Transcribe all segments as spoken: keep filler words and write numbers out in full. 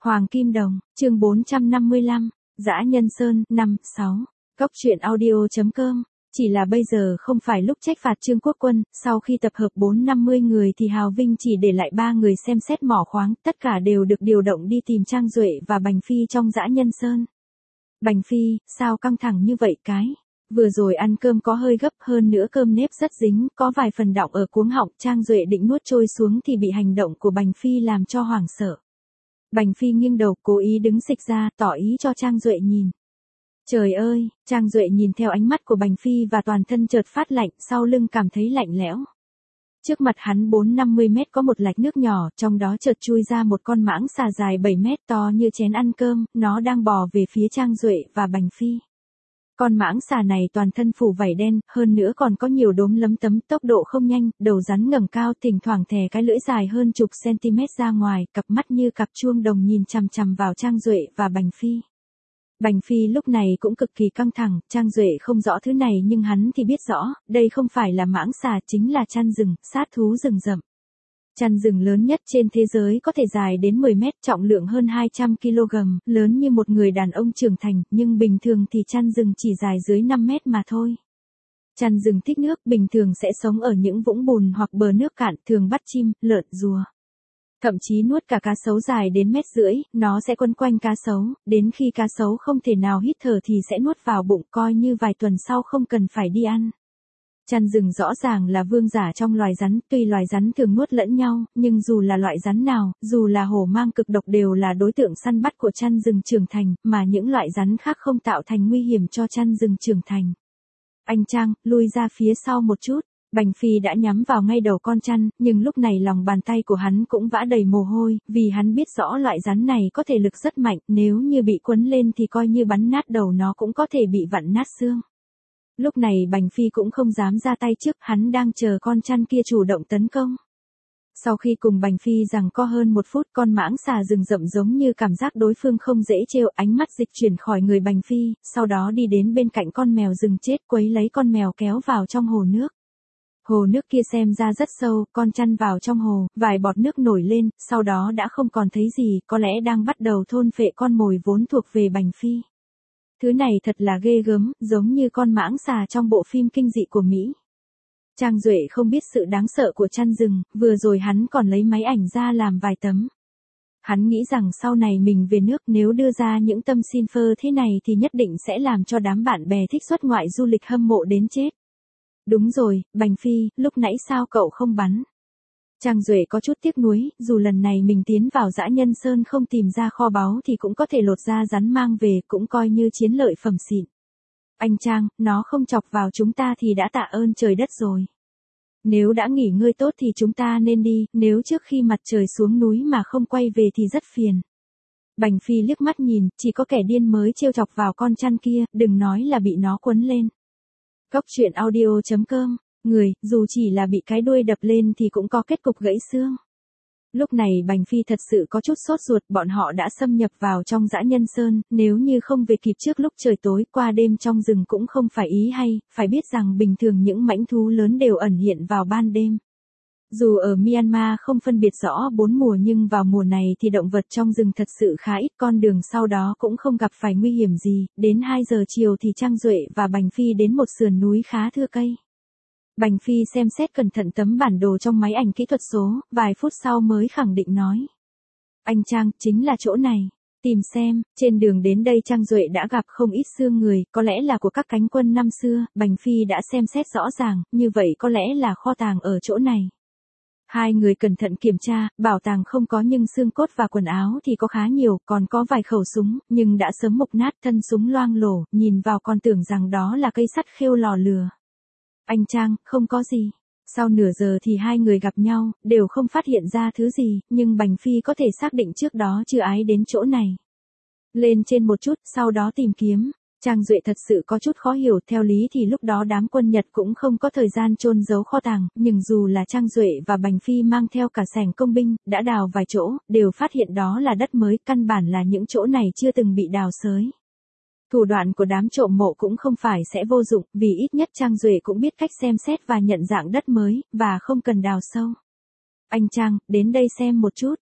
Hoàng Kim Đồng, chương bốn trăm năm mươi lăm, Dã Nhân Sơn, năm, sáu. Cốc truyện audio.com. Chỉ là bây giờ không phải lúc trách phạt Trương Quốc Quân, sau khi tập hợp bốn năm mươi người thì Hào Vinh chỉ để lại ba người xem xét mỏ khoáng, tất cả đều được điều động đi tìm Trang Duệ và Bành Phi trong Dã Nhân Sơn. Bành Phi, sao căng thẳng như vậy cái? Vừa rồi ăn cơm có hơi gấp, hơn nữa cơm nếp rất dính, có vài phần đọng ở cuống họng, Trang Duệ định nuốt trôi xuống thì bị hành động của Bành Phi làm cho hoảng sợ. Bành Phi nghiêng đầu cố ý đứng xịch ra, tỏ ý cho Trang Duệ nhìn. Trời ơi, Trang Duệ nhìn theo ánh mắt của Bành Phi và toàn thân chợt phát lạnh, sau lưng cảm thấy lạnh lẽo. Trước mặt hắn bốn năm mươi mét có một lạch nước nhỏ, trong đó chợt chui ra một con mãng xà dài bảy mét to như chén ăn cơm, nó đang bò về phía Trang Duệ và Bành Phi. Con mãng xà này toàn thân phủ vảy đen, hơn nữa còn có nhiều đốm lấm tấm, tốc độ không nhanh, đầu rắn ngẩng cao, thỉnh thoảng thè cái lưỡi dài hơn chục cm ra ngoài, cặp mắt như cặp chuông đồng nhìn chằm chằm vào Trang Duệ và Bành Phi. Bành Phi lúc này cũng cực kỳ căng thẳng, Trang Duệ không rõ thứ này nhưng hắn thì biết rõ, đây không phải là mãng xà, chính là chăn rừng, sát thú rừng rậm. Chăn rừng lớn nhất trên thế giới có thể dài đến mười mét, trọng lượng hơn hai trăm ki lô gam, lớn như một người đàn ông trưởng thành, nhưng bình thường thì chăn rừng chỉ dài dưới năm mét mà thôi. Chăn rừng thích nước, bình thường sẽ sống ở những vũng bùn hoặc bờ nước cạn, thường bắt chim, lợn, rùa. Thậm chí nuốt cả cá sấu dài đến mét rưỡi, nó sẽ quấn quanh cá sấu, đến khi cá sấu không thể nào hít thở thì sẽ nuốt vào bụng, coi như vài tuần sau không cần phải đi ăn. Chăn rừng rõ ràng là vương giả trong loài rắn, tuy loài rắn thường nuốt lẫn nhau, nhưng dù là loại rắn nào, dù là hổ mang cực độc đều là đối tượng săn bắt của chăn rừng trưởng thành, mà những loại rắn khác không tạo thành nguy hiểm cho chăn rừng trưởng thành. Anh Trang, lui ra phía sau một chút. Bành Phi đã nhắm vào ngay đầu con chăn, nhưng lúc này lòng bàn tay của hắn cũng vã đầy mồ hôi, vì hắn biết rõ loại rắn này có thể lực rất mạnh, nếu như bị quấn lên thì coi như bắn nát đầu nó cũng có thể bị vặn nát xương. Lúc này Bành Phi cũng không dám ra tay trước, hắn đang chờ con chăn kia chủ động tấn công. Sau khi cùng Bành Phi giằng co hơn một phút, con mãng xà rừng rậm giống như cảm giác đối phương không dễ trêu, ánh mắt dịch chuyển khỏi người Bành Phi, sau đó đi đến bên cạnh con mèo rừng chết, quấy lấy con mèo kéo vào trong hồ nước. Hồ nước kia xem ra rất sâu, con chăn vào trong hồ, vài bọt nước nổi lên, sau đó đã không còn thấy gì, có lẽ đang bắt đầu thôn phệ con mồi vốn thuộc về Bành Phi. Thứ này thật là ghê gớm, giống như con mãng xà trong bộ phim kinh dị của Mỹ. Trang Duệ không biết sự đáng sợ của chăn rừng, vừa rồi hắn còn lấy máy ảnh ra làm vài tấm. Hắn nghĩ rằng sau này mình về nước nếu đưa ra những tâm xin phơ thế này thì nhất định sẽ làm cho đám bạn bè thích xuất ngoại du lịch hâm mộ đến chết. Đúng rồi, Bành Phi, lúc nãy sao cậu không bắn? Trang Duệ có chút tiếc nuối, dù lần này mình tiến vào Dã Nhân Sơn không tìm ra kho báu thì cũng có thể lột ra rắn mang về, cũng coi như chiến lợi phẩm xịn. Anh Trang, nó không chọc vào chúng ta thì đã tạ ơn trời đất rồi. Nếu đã nghỉ ngơi tốt thì chúng ta nên đi, nếu trước khi mặt trời xuống núi mà không quay về thì rất phiền. Bành Phi liếc mắt nhìn, chỉ có kẻ điên mới trêu chọc vào con chăn kia, đừng nói là bị nó quấn lên. Cốc truyện audio.com, người, dù chỉ là bị cái đuôi đập lên thì cũng có kết cục gãy xương. Lúc này Bành Phi thật sự có chút sốt ruột, bọn họ đã xâm nhập vào trong Dã Nhân Sơn, nếu như không về kịp trước lúc trời tối, qua đêm trong rừng cũng không phải ý hay, phải biết rằng bình thường những mãnh thú lớn đều ẩn hiện vào ban đêm. Dù ở Myanmar không phân biệt rõ bốn mùa nhưng vào mùa này thì động vật trong rừng thật sự khá ít, con đường sau đó cũng không gặp phải nguy hiểm gì, đến hai giờ chiều thì Trang Duệ và Bành Phi đến một sườn núi khá thưa cây. Bành Phi xem xét cẩn thận tấm bản đồ trong máy ảnh kỹ thuật số, vài phút sau mới khẳng định nói. Anh Trang, chính là chỗ này. Tìm xem, trên đường đến đây Trang Duệ đã gặp không ít xương người, có lẽ là của các cánh quân năm xưa, Bành Phi đã xem xét rõ ràng, như vậy có lẽ là kho tàng ở chỗ này. Hai người cẩn thận kiểm tra, bảo tàng không có nhưng xương cốt và quần áo thì có khá nhiều, còn có vài khẩu súng, nhưng đã sớm mục nát, thân súng loang lổ, nhìn vào còn tưởng rằng đó là cây sắt khêu lò lửa. Anh Trang, không có gì. Sau nửa giờ thì hai người gặp nhau, đều không phát hiện ra thứ gì, nhưng Bành Phi có thể xác định trước đó chưa ai đến chỗ này. Lên trên một chút, sau đó tìm kiếm. Trang Duệ thật sự có chút khó hiểu, theo lý thì lúc đó đám quân Nhật cũng không có thời gian chôn giấu kho tàng, nhưng dù là Trang Duệ và Bành Phi mang theo cả xẻng công binh, đã đào vài chỗ, đều phát hiện đó là đất mới, căn bản là những chỗ này chưa từng bị đào xới. Thủ đoạn của đám trộm mộ cũng không phải sẽ vô dụng, vì ít nhất Trang Duệ cũng biết cách xem xét và nhận dạng đất mới, và không cần đào sâu. Anh Trang, đến đây xem một chút.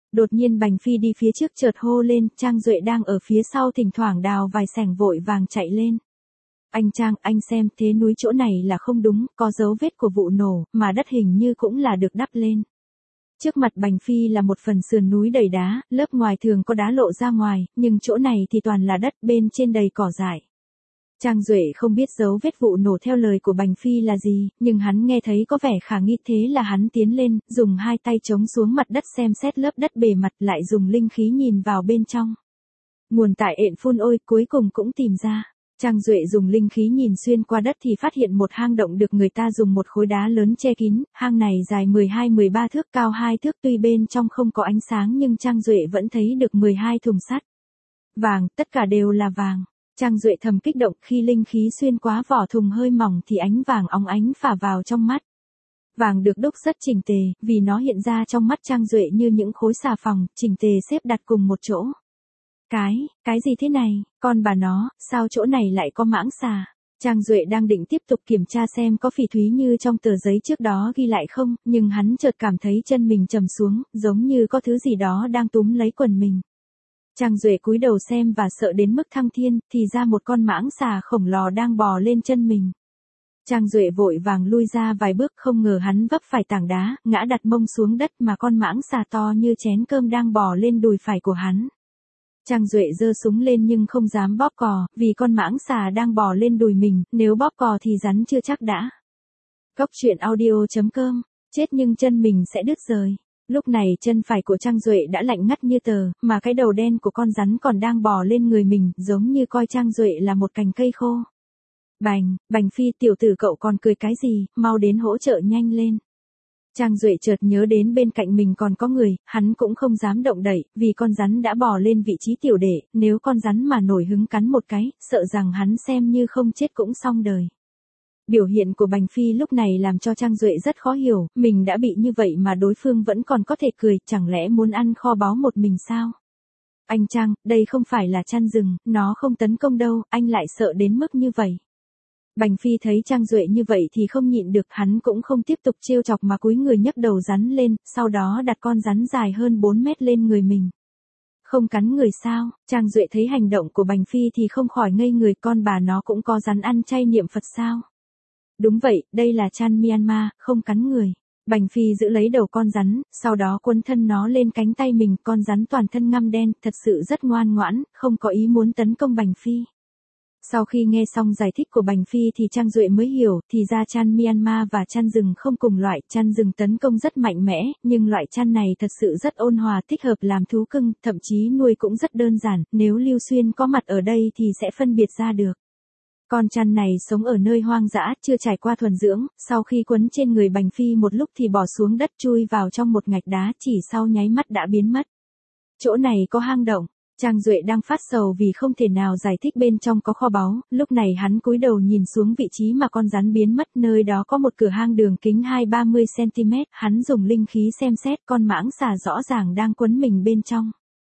Đột nhiên Bành Phi đi phía trước chợt hô lên, Trang Duệ đang ở phía sau thỉnh thoảng đào vài sẻng vội vàng chạy lên. Anh Trang, anh xem, thế núi chỗ này là không đúng, có dấu vết của vụ nổ, mà đất hình như cũng là được đắp lên. Trước mặt Bành Phi là một phần sườn núi đầy đá, lớp ngoài thường có đá lộ ra ngoài, nhưng chỗ này thì toàn là đất, bên trên đầy cỏ dại. Trang Duệ không biết dấu vết vụ nổ theo lời của Bành Phi là gì, nhưng hắn nghe thấy có vẻ khả nghi, thế là hắn tiến lên, dùng hai tay chống xuống mặt đất xem xét lớp đất bề mặt, lại dùng linh khí nhìn vào bên trong. Nguồn tại ện phun ôi, cuối cùng cũng tìm ra. Trang Duệ dùng linh khí nhìn xuyên qua đất thì phát hiện một hang động được người ta dùng một khối đá lớn che kín, hang này dài mười hai mười ba thước, cao hai thước, tuy bên trong không có ánh sáng nhưng Trang Duệ vẫn thấy được mười hai thùng sắt. Vàng, tất cả đều là vàng. Trang Duệ thầm kích động, khi linh khí xuyên qua vỏ thùng hơi mỏng thì ánh vàng óng ánh phả vào trong mắt. Vàng được đúc rất chỉnh tề, vì nó hiện ra trong mắt Trang Duệ như những khối xà phòng, chỉnh tề xếp đặt cùng một chỗ. Cái, cái gì thế này, con bà nó, sao chỗ này lại có mãng xà? Trang Duệ đang định tiếp tục kiểm tra xem có phỉ thúy như trong tờ giấy trước đó ghi lại không, nhưng hắn chợt cảm thấy chân mình trầm xuống, giống như có thứ gì đó đang túm lấy quần mình. Trang Duệ cúi đầu xem và sợ đến mức thăng thiên, thì ra một con mãng xà khổng lồ đang bò lên chân mình. Trang Duệ vội vàng lui ra vài bước, không ngờ hắn vấp phải tảng đá, ngã đặt mông xuống đất mà con mãng xà to như chén cơm đang bò lên đùi phải của hắn. Trang Duệ giơ súng lên nhưng không dám bóp cò, vì con mãng xà đang bò lên đùi mình, nếu bóp cò thì rắn chưa chắc đã. Cốc truyện audio chấm com, chết nhưng chân mình sẽ đứt rời. Lúc này chân phải của Trang Duệ đã lạnh ngắt như tờ, mà cái đầu đen của con rắn còn đang bò lên người mình, giống như coi Trang Duệ là một cành cây khô. Bành, Bành Phi, tiểu tử cậu còn cười cái gì, mau đến hỗ trợ nhanh lên. Trang Duệ chợt nhớ đến bên cạnh mình còn có người, hắn cũng không dám động đậy, vì con rắn đã bò lên vị trí tiểu đệ, nếu con rắn mà nổi hứng cắn một cái, sợ rằng hắn xem như không chết cũng xong đời. Biểu hiện của Bành Phi lúc này làm cho Trang Duệ rất khó hiểu, mình đã bị như vậy mà đối phương vẫn còn có thể cười, chẳng lẽ muốn ăn kho báu một mình sao? Anh Trang, đây không phải là chăn rừng, nó không tấn công đâu, anh lại sợ đến mức như vậy. Bành Phi thấy Trang Duệ như vậy thì không nhịn được, hắn cũng không tiếp tục trêu chọc mà cúi người nhấc đầu rắn lên, sau đó đặt con rắn dài hơn bốn mét lên người mình. Không cắn người sao? Trang Duệ thấy hành động của Bành Phi thì không khỏi ngây người, con bà nó cũng có rắn ăn chay niệm Phật sao? Đúng vậy, đây là chăn Myanmar, không cắn người. Bành Phi giữ lấy đầu con rắn, sau đó quấn thân nó lên cánh tay mình, con rắn toàn thân ngăm đen, thật sự rất ngoan ngoãn, không có ý muốn tấn công Bành Phi. Sau khi nghe xong giải thích của Bành Phi thì Trang Duệ mới hiểu, thì ra chăn Myanmar và chăn rừng không cùng loại, chăn rừng tấn công rất mạnh mẽ, nhưng loại chăn này thật sự rất ôn hòa, thích hợp làm thú cưng, thậm chí nuôi cũng rất đơn giản, nếu Lưu Xuyên có mặt ở đây thì sẽ phân biệt ra được. Con chăn này sống ở nơi hoang dã, chưa trải qua thuần dưỡng, sau khi quấn trên người Bành Phi một lúc thì bỏ xuống đất chui vào trong một ngạch đá, chỉ sau nháy mắt đã biến mất. Chỗ này có hang động. Trang Duệ đang phát sầu vì không thể nào giải thích bên trong có kho báu, lúc này hắn cúi đầu nhìn xuống vị trí mà con rắn biến mất, nơi đó có một cửa hang đường kính hai ba mươi xăng ti mét, hắn dùng linh khí xem xét, con mãng xà rõ ràng đang quấn mình bên trong.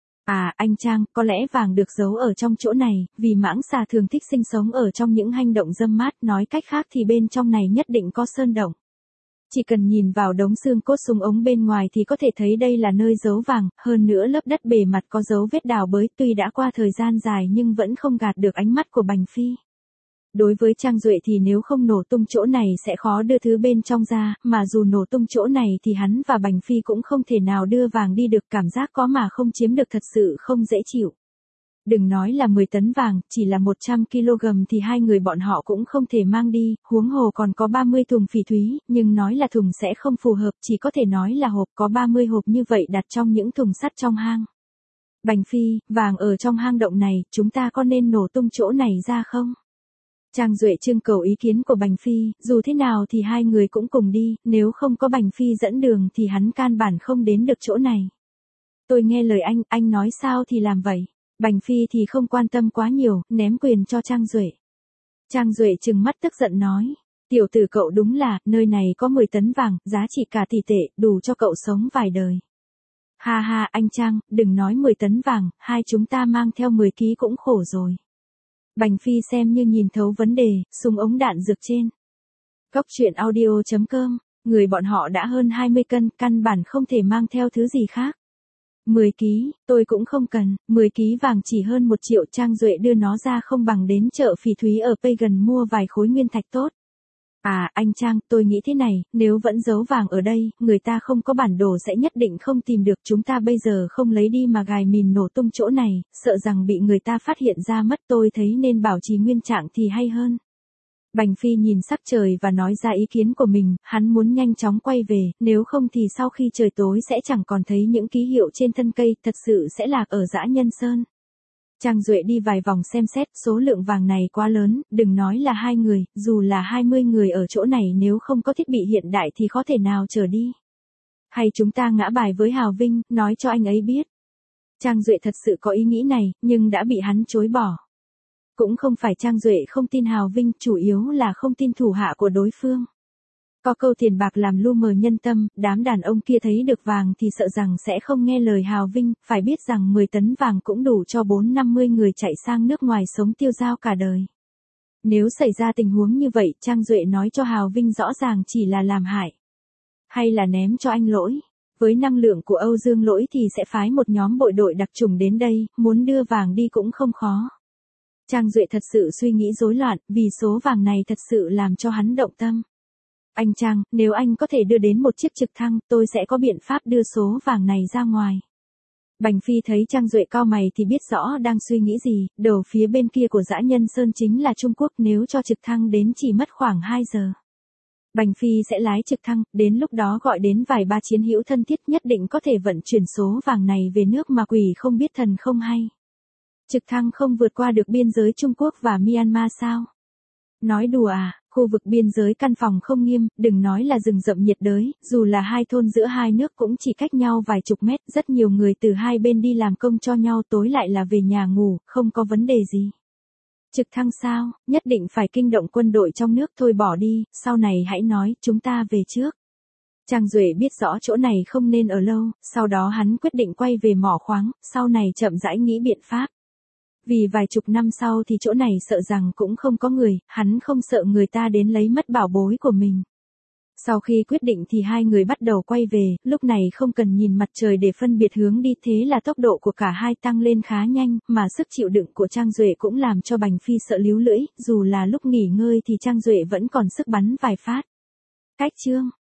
À, anh Trang, có lẽ vàng được giấu ở trong chỗ này, vì mãng xà thường thích sinh sống ở trong những hang động râm mát, nói cách khác thì bên trong này nhất định có sơn động. Chỉ cần nhìn vào đống xương cốt súng ống bên ngoài thì có thể thấy đây là nơi giấu vàng, hơn nữa lớp đất bề mặt có dấu vết đào bới, tuy đã qua thời gian dài nhưng vẫn không gạt được ánh mắt của Bành Phi. Đối với Trang Duệ thì nếu không nổ tung chỗ này sẽ khó đưa thứ bên trong ra, mà dù nổ tung chỗ này thì hắn và Bành Phi cũng không thể nào đưa vàng đi được, cảm giác có mà không chiếm được thật sự không dễ chịu. Đừng nói là mười tấn vàng, chỉ là một trăm ki lô gam thì hai người bọn họ cũng không thể mang đi, huống hồ còn có ba mươi thùng phỉ thúy, nhưng nói là thùng sẽ không phù hợp, chỉ có thể nói là hộp, có ba mươi hộp như vậy đặt trong những thùng sắt trong hang. Bành Phi, vàng ở trong hang động này, chúng ta có nên nổ tung chỗ này ra không? Trang Duệ trưng cầu ý kiến của Bành Phi, dù thế nào thì hai người cũng cùng đi, nếu không có Bành Phi dẫn đường thì hắn căn bản không đến được chỗ này. Tôi nghe lời anh, anh nói sao thì làm vậy. Bành Phi thì không quan tâm quá nhiều, ném quyền cho Trang Duệ. Trang Duệ trừng mắt tức giận nói, tiểu tử cậu đúng là, nơi này có mười tấn vàng, giá trị cả tỷ tệ, đủ cho cậu sống vài đời. Ha ha, anh Trang, đừng nói mười tấn vàng, hai chúng ta mang theo mười ký cũng khổ rồi. Bành Phi xem như nhìn thấu vấn đề, súng ống đạn dược trên. Cốc truyện audio chấm com, người bọn họ đã hơn hai mươi cân, căn bản không thể mang theo thứ gì khác. mười ký, tôi cũng không cần, mười ký vàng chỉ hơn một triệu. Trang Duệ đưa nó ra không bằng đến chợ phỉ thúy ở Pagan mua vài khối nguyên thạch tốt. À, anh Trang, tôi nghĩ thế này, nếu vẫn giấu vàng ở đây, người ta không có bản đồ sẽ nhất định không tìm được. Chúng ta bây giờ không lấy đi mà gài mìn nổ tung chỗ này, sợ rằng bị người ta phát hiện ra mất. Tôi thấy nên bảo trì nguyên trạng thì hay hơn. Bành Phi nhìn sắc trời và nói ra ý kiến của mình, hắn muốn nhanh chóng quay về, nếu không thì sau khi trời tối sẽ chẳng còn thấy những ký hiệu trên thân cây, thật sự sẽ lạc ở Dã Nhân Sơn. Trang Duệ đi vài vòng xem xét, số lượng vàng này quá lớn, đừng nói là hai người, dù là hai mươi người ở chỗ này nếu không có thiết bị hiện đại thì có thể nào chở đi. Hay chúng ta ngã bài với Hào Vinh, nói cho anh ấy biết. Trang Duệ thật sự có ý nghĩ này, nhưng đã bị hắn chối bỏ. Cũng không phải Trang Duệ không tin Hào Vinh, chủ yếu là không tin thủ hạ của đối phương. Có câu tiền bạc làm lu mờ nhân tâm, đám đàn ông kia thấy được vàng thì sợ rằng sẽ không nghe lời Hào Vinh, phải biết rằng mười tấn vàng cũng đủ cho bốn năm mươi người chạy sang nước ngoài sống tiêu dao cả đời. Nếu xảy ra tình huống như vậy, Trang Duệ nói cho Hào Vinh rõ ràng chỉ là làm hại. Hay là ném cho anh Lỗi. Với năng lượng của Âu Dương Lỗi thì sẽ phái một nhóm bộ đội đặc chủng đến đây, muốn đưa vàng đi cũng không khó. Trang Duệ thật sự suy nghĩ rối loạn, vì số vàng này thật sự làm cho hắn động tâm. Anh Trang, nếu anh có thể đưa đến một chiếc trực thăng, tôi sẽ có biện pháp đưa số vàng này ra ngoài. Bành Phi thấy Trang Duệ cau mày thì biết rõ đang suy nghĩ gì, đầu phía bên kia của Dã Nhân Sơn chính là Trung Quốc, nếu cho trực thăng đến chỉ mất khoảng hai giờ. Bành Phi sẽ lái trực thăng, đến lúc đó gọi đến vài ba chiến hữu thân thiết nhất định có thể vận chuyển số vàng này về nước mà quỷ không biết thần không hay. Trực thăng không vượt qua được biên giới Trung Quốc và Myanmar sao? Nói đùa à, khu vực biên giới căn phòng không nghiêm, đừng nói là rừng rậm nhiệt đới, dù là hai thôn giữa hai nước cũng chỉ cách nhau vài chục mét, rất nhiều người từ hai bên đi làm công cho nhau tối lại là về nhà ngủ, không có vấn đề gì. Trực thăng sao, nhất định phải kinh động quân đội trong nước thôi bỏ đi, sau này hãy nói, chúng ta về trước. Trang Duệ biết rõ chỗ này không nên ở lâu, sau đó hắn quyết định quay về mỏ khoáng, sau này chậm rãi nghĩ biện pháp. Vì vài chục năm sau thì chỗ này sợ rằng cũng không có người, hắn không sợ người ta đến lấy mất bảo bối của mình. Sau khi quyết định thì hai người bắt đầu quay về, lúc này không cần nhìn mặt trời để phân biệt hướng đi, thế là tốc độ của cả hai tăng lên khá nhanh, mà sức chịu đựng của Trang Duệ cũng làm cho Bành Phi sợ líu lưỡi, dù là lúc nghỉ ngơi thì Trang Duệ vẫn còn sức bắn vài phát. Cách chương